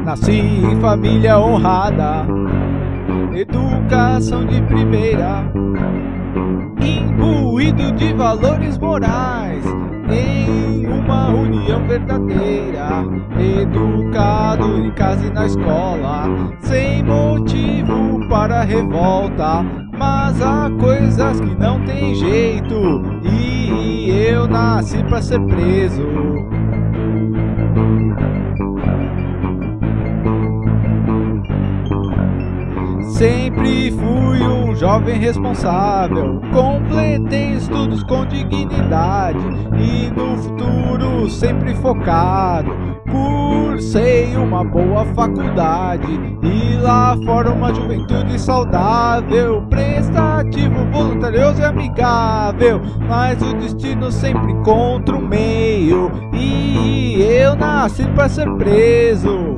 Nasci em família honrada, educação de primeira, imbuído de valores morais, em uma união verdadeira, educado em casa e na escola, sem motivo para revolta, mas há coisas que não tem jeito, e eu nasci pra ser preso. Sempre fui um jovem responsável, completei estudos com dignidade e no futuro sempre focado. Cursei uma boa faculdade e lá fora uma juventude saudável, prestativo, voluntarioso e amigável, mas o destino sempre encontra um meio e eu nasci para ser preso.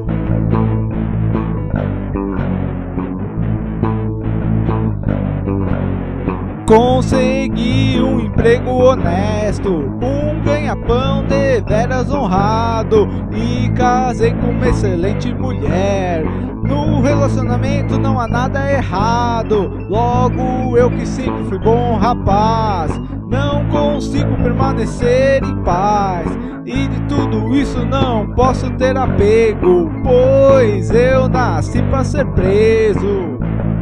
Consegui um emprego honesto, um ganha-pão deveras honrado e casei com uma excelente mulher. No relacionamento não há nada errado, logo eu que sempre fui bom rapaz, não consigo permanecer em paz e de tudo isso não posso ter apego, pois eu nasci para ser preso.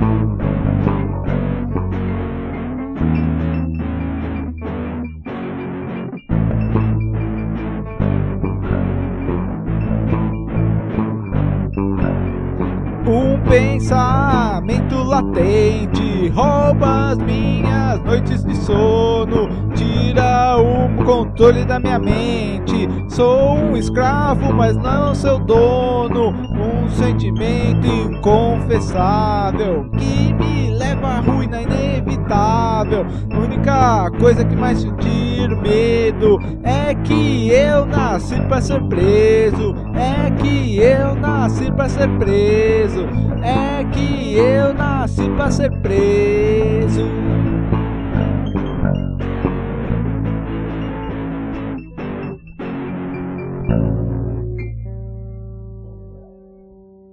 Um pensamento latente rouba as minhas noites de sono, tira o controle da minha mente. Sou um escravo, mas não seu dono, um sentimento inconfessável que me leva à ruína inevitável. A única coisa que mais sentir medo é que eu nasci pra ser preso, é que eu nasci pra ser preso, é que eu nasci pra ser preso.